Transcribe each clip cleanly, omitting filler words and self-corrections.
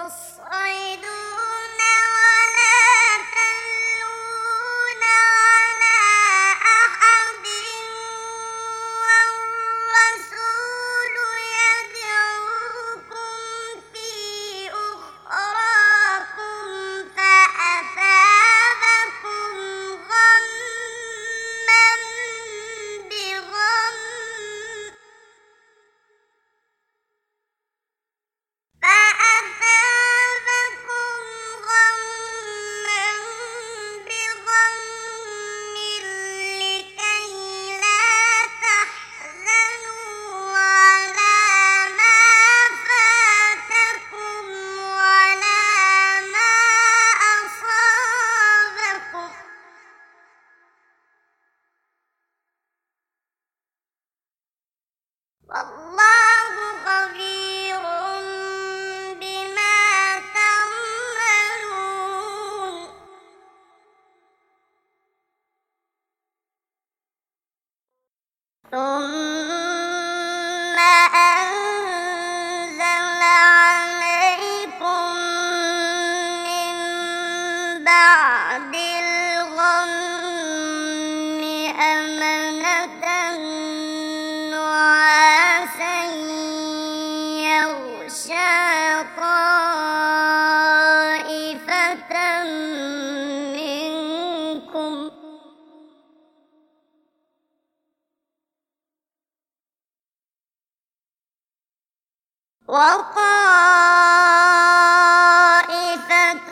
تصعدون ولا تلوون على أحد والرسول يدعوكم في أخراكم فأثابكم غما بغم لكي لا تحزنوا على ما فاتكم ولا ما أصابكم والله خبير بما تعملون ثم أنزل عليكم من بعد الغم أمنة نعاسا يغشى طائفة منكم وطائفة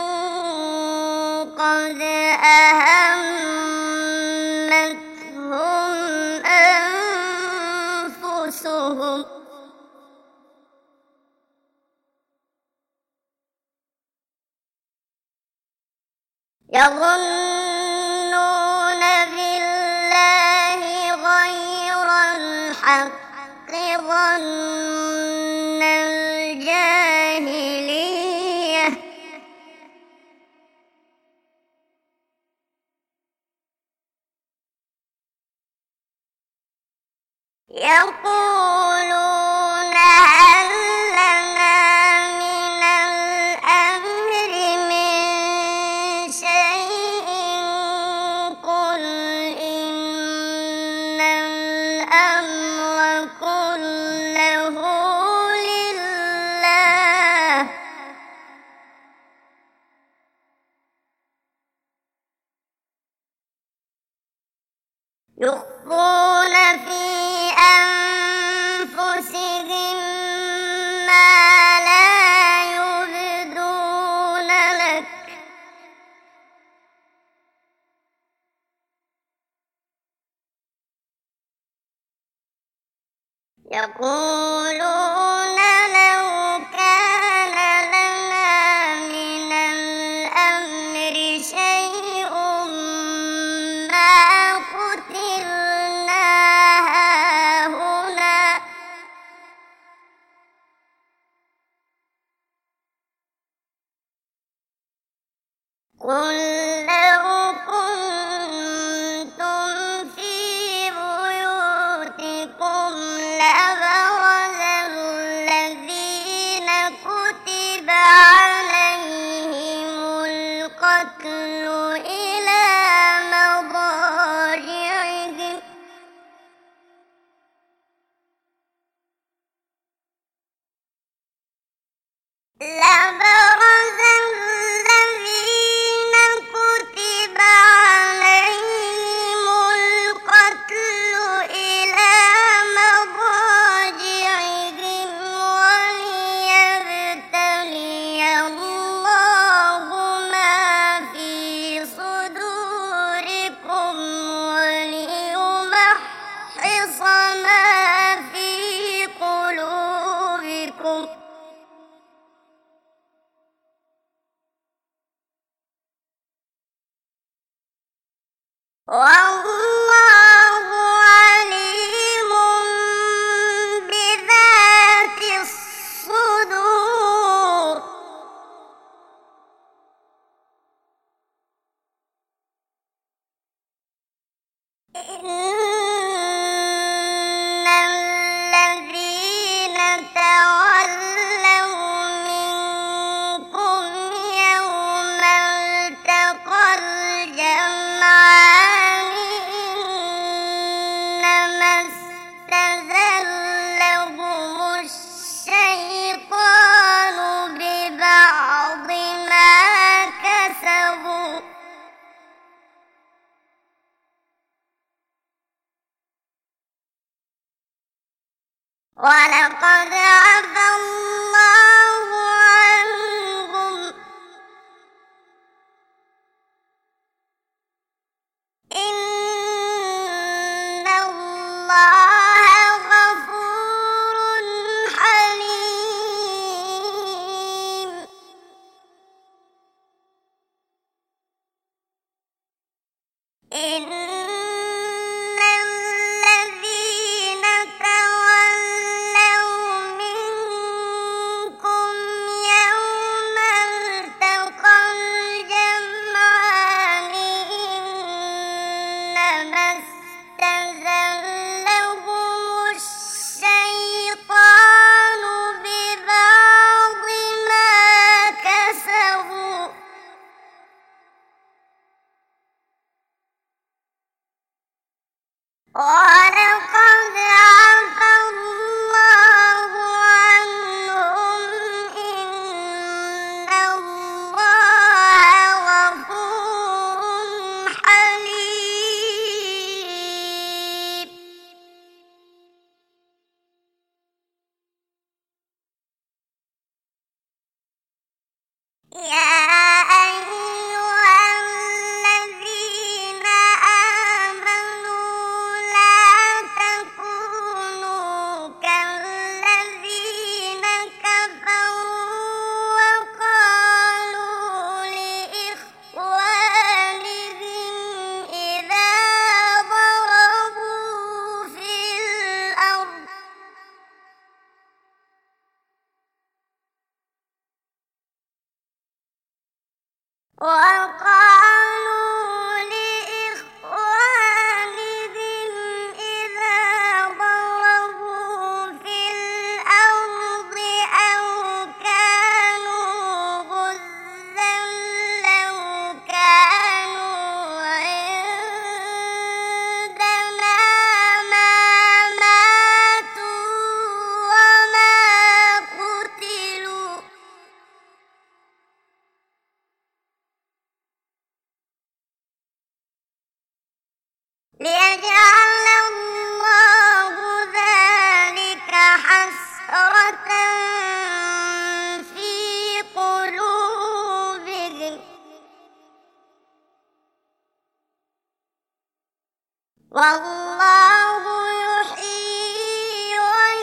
قد أهمتهم أنفسهم يظنون بالله غير الحق ظن الجاهلية يقولون هل لنا من الأمر من شيء قل إن الأمر كله لله يخفون في أنفسهم ما لا يبدون لك يقولون لو كان لنا من الأمر شيء ما قتلنا هاهنا قل لو كنتم في بيوتكم لبرز الذين كتب عليهم القتل إلى مضاجعهم لبرز الذين كتب عليهم القتل إلى مضاجعهم وليبتلي الله ما في صدوركم وليمحص ما في قلوبكم والله عليم بذات الصدور إن الذين تولوا منكم يا أيها الذين آمنوا لا تكونوا كالذين كفروا وقالوا لإخوانهم إذا ضربوا في الأرض أو كانوا غزا لو كانوا عندنا ما ماتوا وما قتلوا ليجعل الله ذلك حسرة في قلوبهم والله يحيي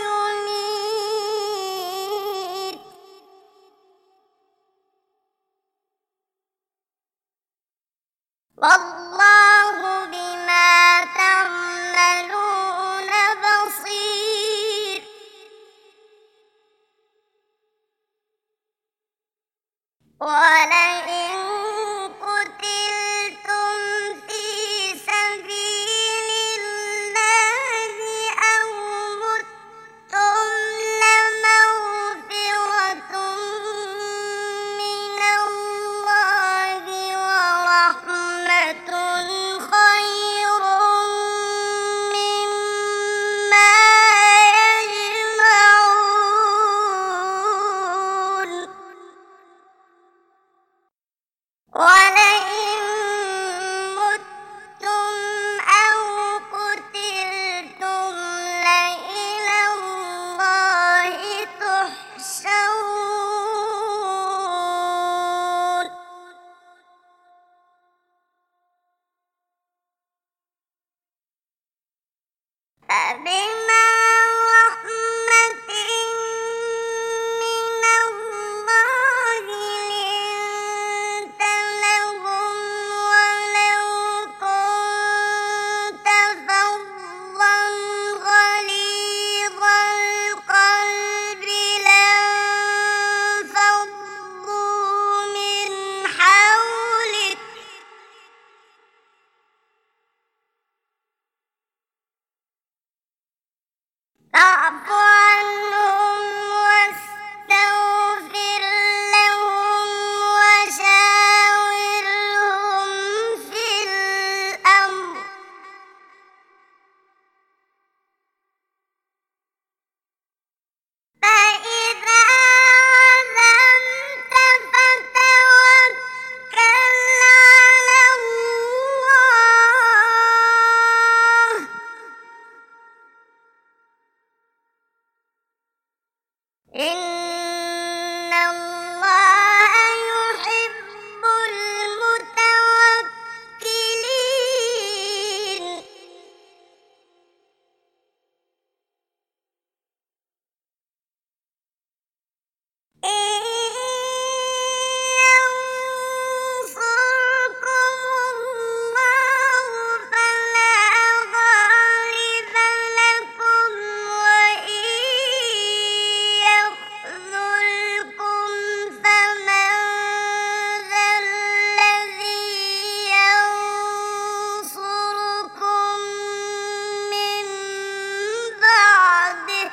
ويميت والله بما تعملون بصير ولئن قتلتم في سبيل الله أو متم لمغفرة من الله ورحمة خير مما يجمعون ولئن متم أو قتلتم لإلى الله تحشرون فبما رحمة من الله لنت لهم ولو كنت فظا غليظ القلب لانفضوا من حولك فاعف عنهم واستغفر لهم وشاورهم في الأمر فإذا عزمت فتوكل على الله إن الله يحب المتوكلين إن ينصركم الله فلا غالب لكم وإن يخذلكم فمن ذا الذي ينصركم من بعده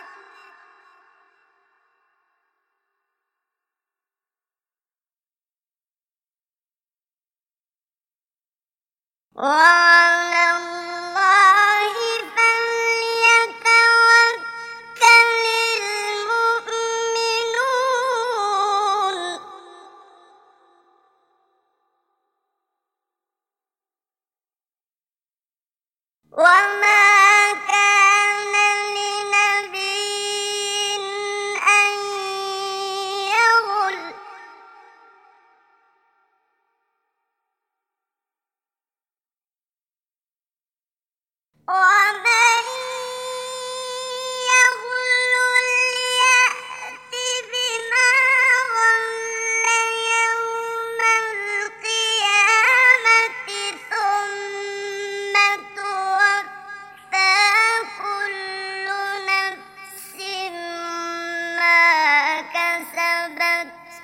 وعلى الله فليتوكل المؤمنون وما كان لنبي أن يغل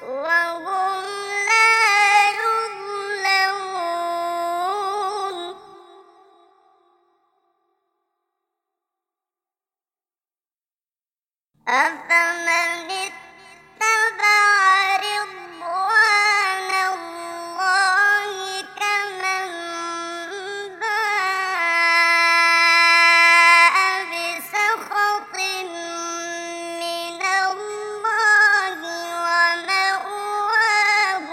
وهم لا يظلمون أفمن اتبع رضوان الله كمن باء بسخط من الله ومأواه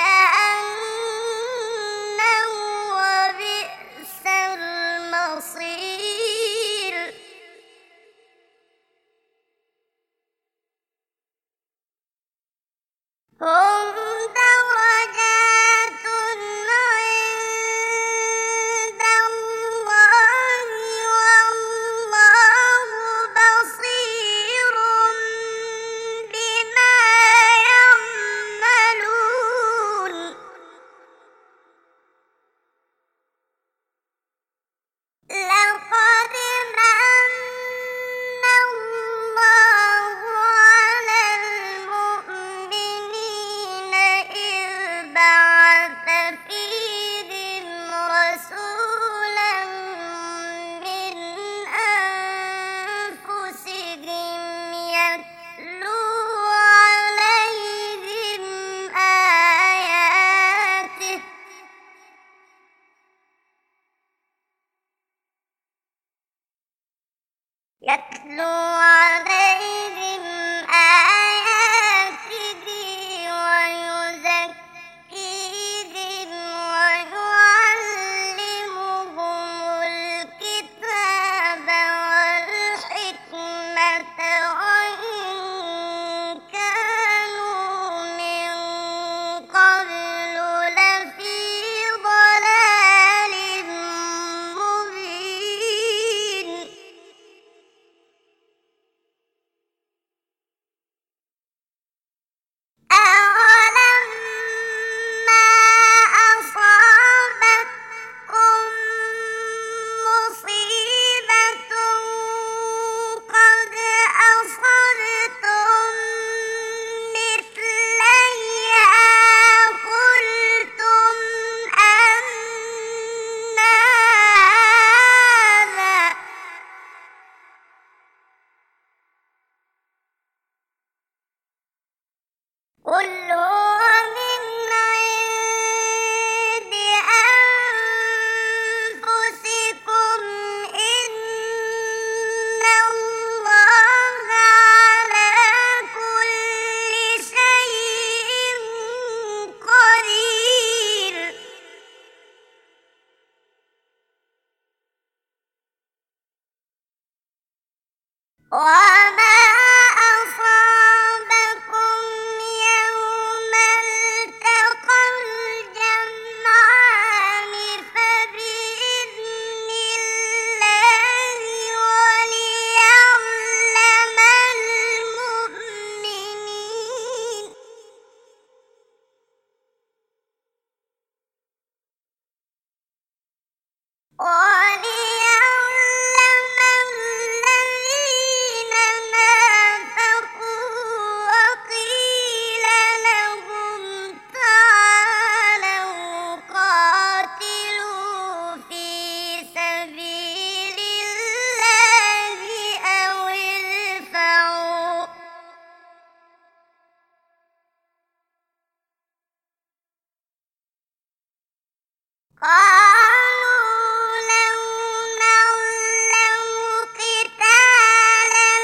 جهنم وبئس المصير هم درجات عند الله والله بصير بما يعملون لقد من الله على المؤمنين إذ بعث فيهم رسولا من أنفسهم يتلو عليهم آياته ويزكيهم ويعلمهم الكتاب والحكمة وإن كانوا من قبل لفي ضلال مبين أولما أصابتكم مصيبة قد أصبتم مثليها قلتم أن هذا قل هو من عند أنفسكم إن الله على كل شيء قدير وما أصابكم يوم التقى الجمعان فبإذن الله وليعلم المؤمنين وليعلم الذين نافقوا وقيل لهم تعالوا قاتلوا في سبيل الله أو ادفعوا قالوا لو نعلم قتالا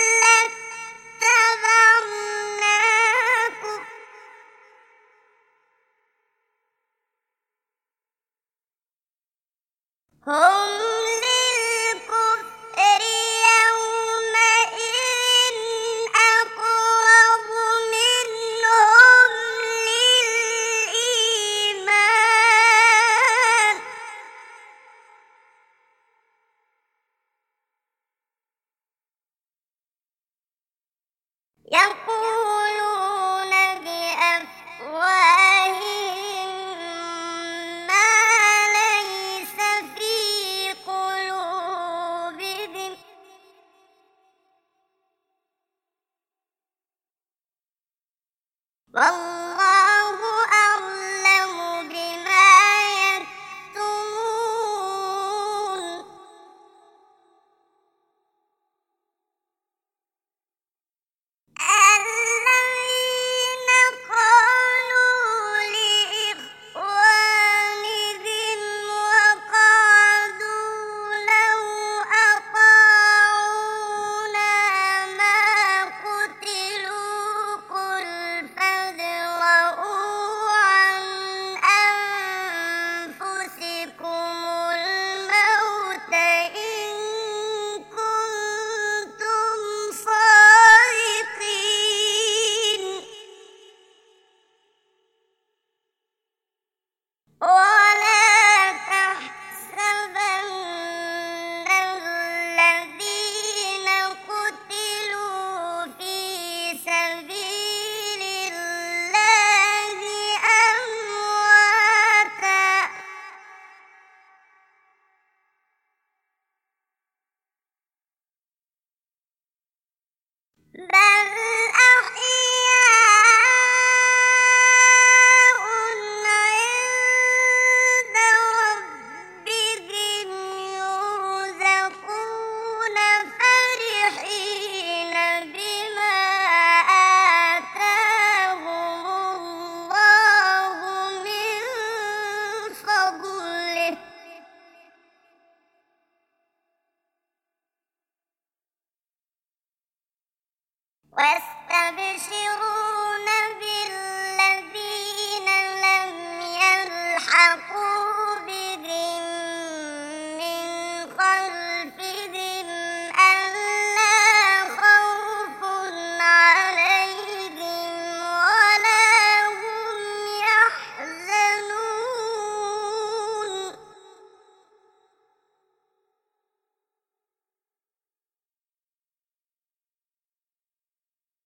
لاتبعناكم هم للكفر يومئذ أقرب منهم للإيمان يقولون بأفواههم ما ليس في والله